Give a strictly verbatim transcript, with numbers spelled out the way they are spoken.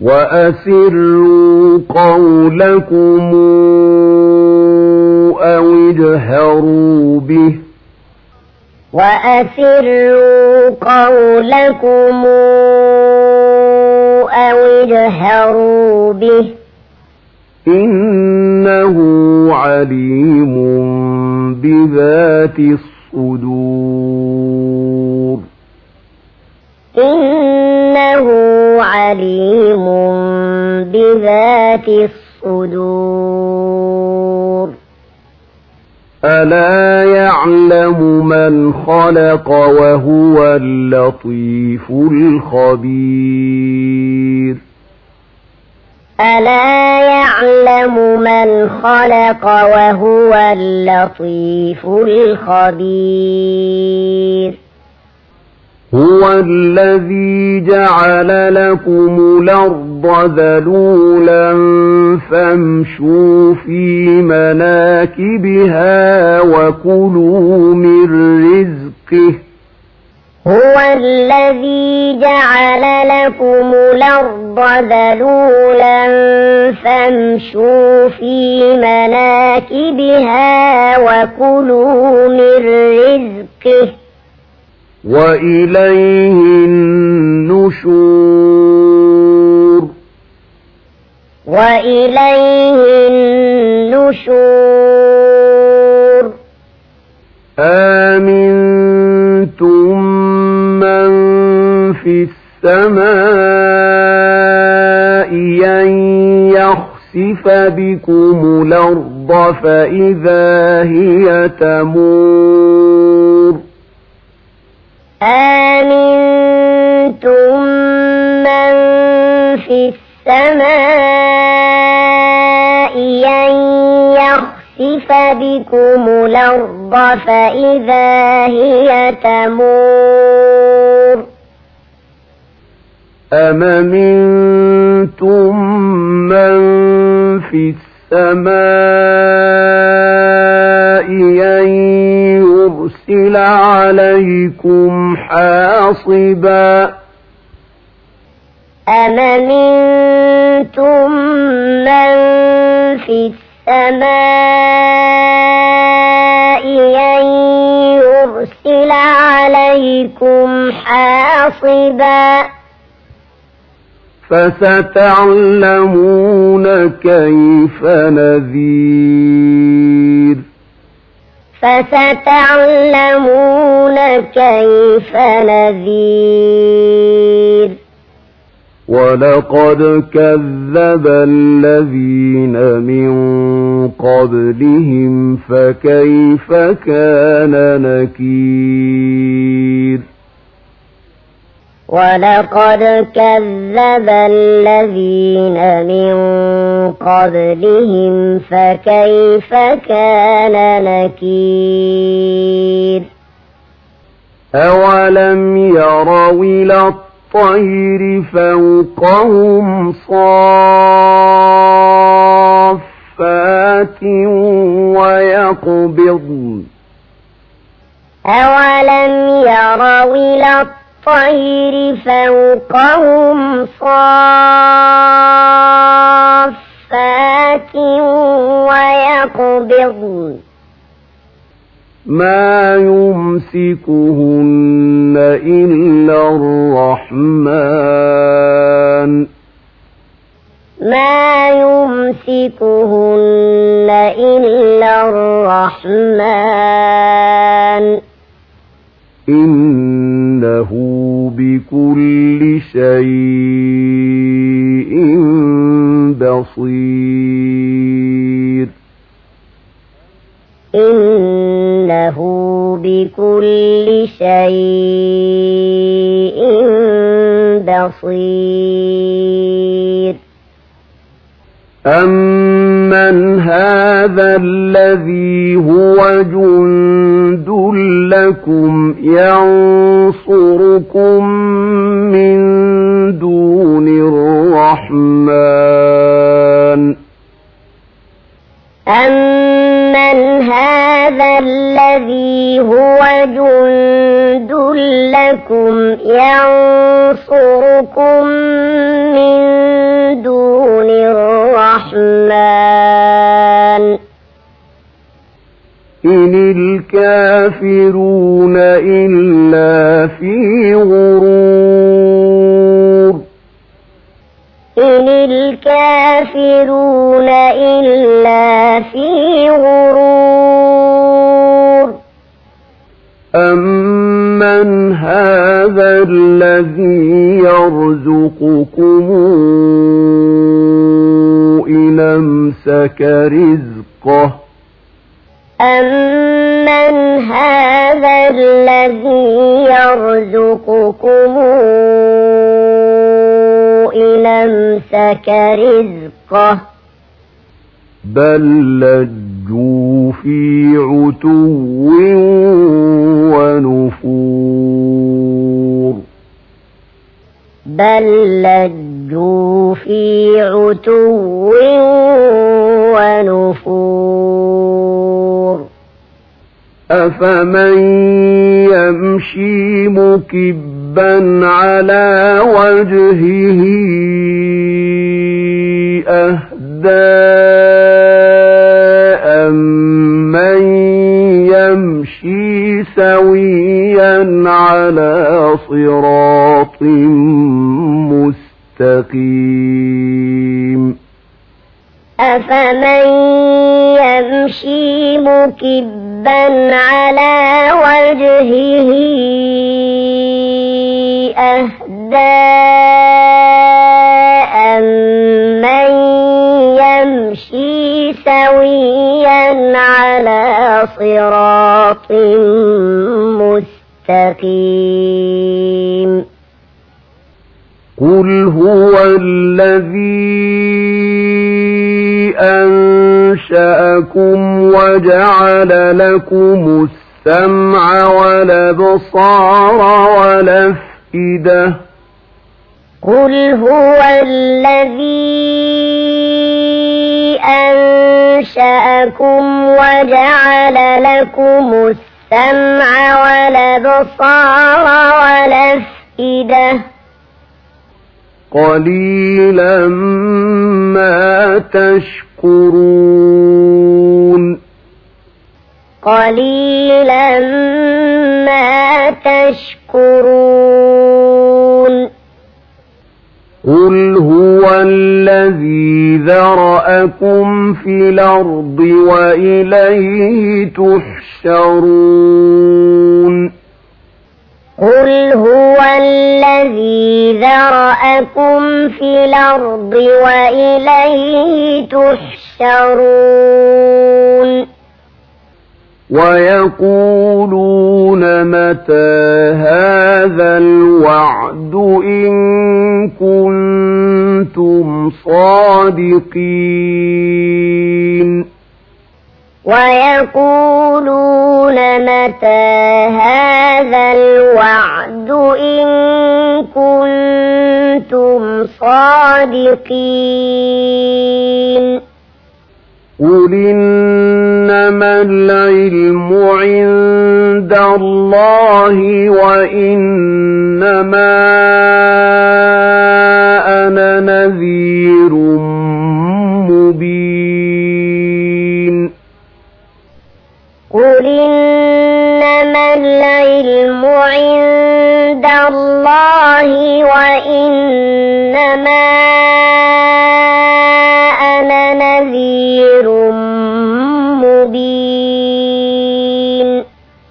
وأسروا قولكم أو اجهروا به وأسروا قولكم أو اجهروا به إنه عليم بذات الصدور إنه عليم بذات الصدور ألا يعلم من خلق وهو اللطيف الخبير ألا يعلم من خلق وهو اللطيف الخبير هو الذي جعل لكم الأرض ذلولا فامشوا في مناكبها وكلوا من رزقه هو الذي جعل لكم الأرض ذلولا فامشوا في مناكبها وكلوا من رزقه وإليه النشور وإليه النشور آمنتم من في السماء أن يخسف بكم الأرض فإذا هي تمور آمنتم من في السماء أن يخسف بكم الأرض فإذا هي تمور أم منتم من في السماء أن يرسل عليكم حاصبا أم منتم من في السماء أن يرسل عليكم حاصبا فستعلمون كيف نذير فستعلمون كيف نذير ولقد كذب الذين من قبلهم فكيف كان نكير ولقد كذب الذين من قبلهم فكيف كان نكير أولم يروا إلى الطير فوقهم صافات ويقبضن أولم يروا إلى الطير فوقهم صافات ويقبضن ما يمسكهن إلا الرحمن ما يمسكهن إلا الرحمن إنه بكل شيء بصير إنه بكل شيء بصير أمن هذا الذي هو جند لكم ينصركم من دون الرحمن أمن هذا الذي هو جند لكم ينصركم من الكافرون إلا في غرور إن الكافرون إلا في غرور أمن هذا الذي يرزقكم إن أمسك رزقه أمن هذا الذي يرزقكم إن أمسك رزقه بل لجوا في عتو ونفور بل لجوا في عتو ونفور أفمن يمشي مكبا على وجهه أهدى أمن يمشي سويا على صراط مستقيم أفمن يمشي مكبا على وجهه أهدى أمن يمشي سويا على صراط مستقيم قل هو الذي أنشأكم وجعل لكم السمع والأبصار والأفئدة قل هو الذي أنشأكم وجعل لكم السمع والأبصار والأفئدة قليلا ما تشكرون قليلا ما تشكرون قل هو الذي ذرأكم في الأرض وإليه تحشرون قل هو الذي ذرأكم في الأرض وإليه تحشرون ويقولون متى هذا الوعد إن كنتم صادقين ويقولون متى هذا الوعد إن كنتم صادقين قل إنما العلم عند الله وإنما أنا نذير مبين قل إنما العلم عند الله وإنما أنا نذير